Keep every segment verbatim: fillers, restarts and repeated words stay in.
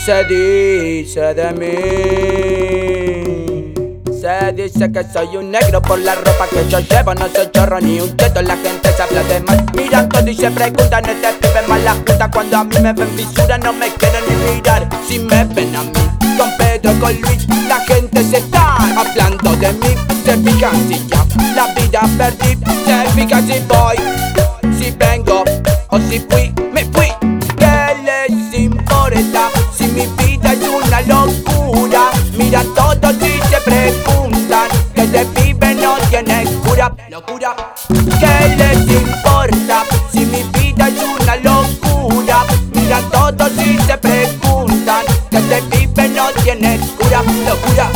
Se dice de mí, se dice que soy un negro por la ropa que yo llevo. No soy chorro ni un cheto, la gente se habla de mal. Miran todo y se preguntan, este pibe es mala junta. Cuando a mí me ven fisura no me quieren ni mirar. Si me ven a mí con Pedro, con Luis, la gente se está hablando de mí. Se fijan si ya la vida perdí, se fijan si voy, si vengo o si fui, me fui. ¿Qué les importa si mi vida es una locura? Mira todos y se preguntan que ese pibe no tiene cura. Locura. ¿Qué les importa si mi vida es una locura? Mira todos y se preguntan que ese pibe no tiene cura. Locura.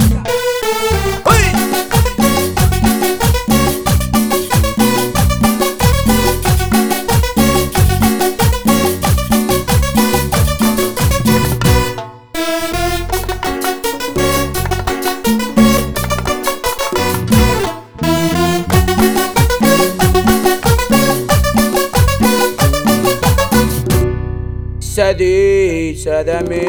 Se dice de mí,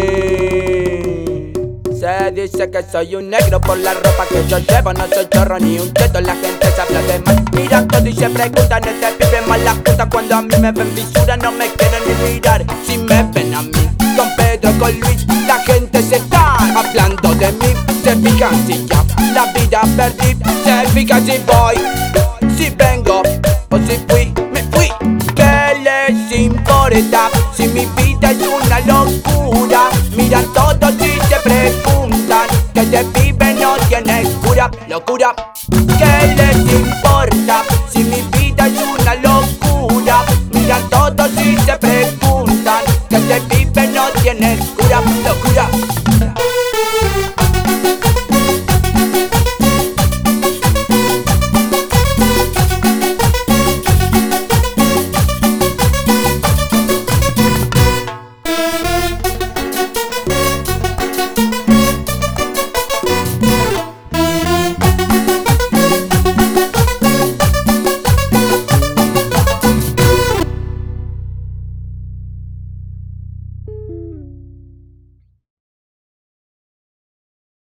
se dice que soy un negro por la ropa que yo llevo. No soy chorro ni un cheto, la gente se habla de mal. Miran todo y se preguntan, este pibe es mala junta. Cuando a mí me ven fisura no me quieren ni mirar. Si me ven a mí con Pedro, con Luis, la gente se está hablando de mí. Se fijan si ya la vida perdí, se fijan si voy, si vengo o si fui, me fui. ¿Qué les importa si mi vida es una locura? Miran todos y se preguntan que ese pibe no tiene cura. Locura. ¿Qué les importa si mi vida es una locura? Miran todos y se preguntan que ese pibe no tiene cura.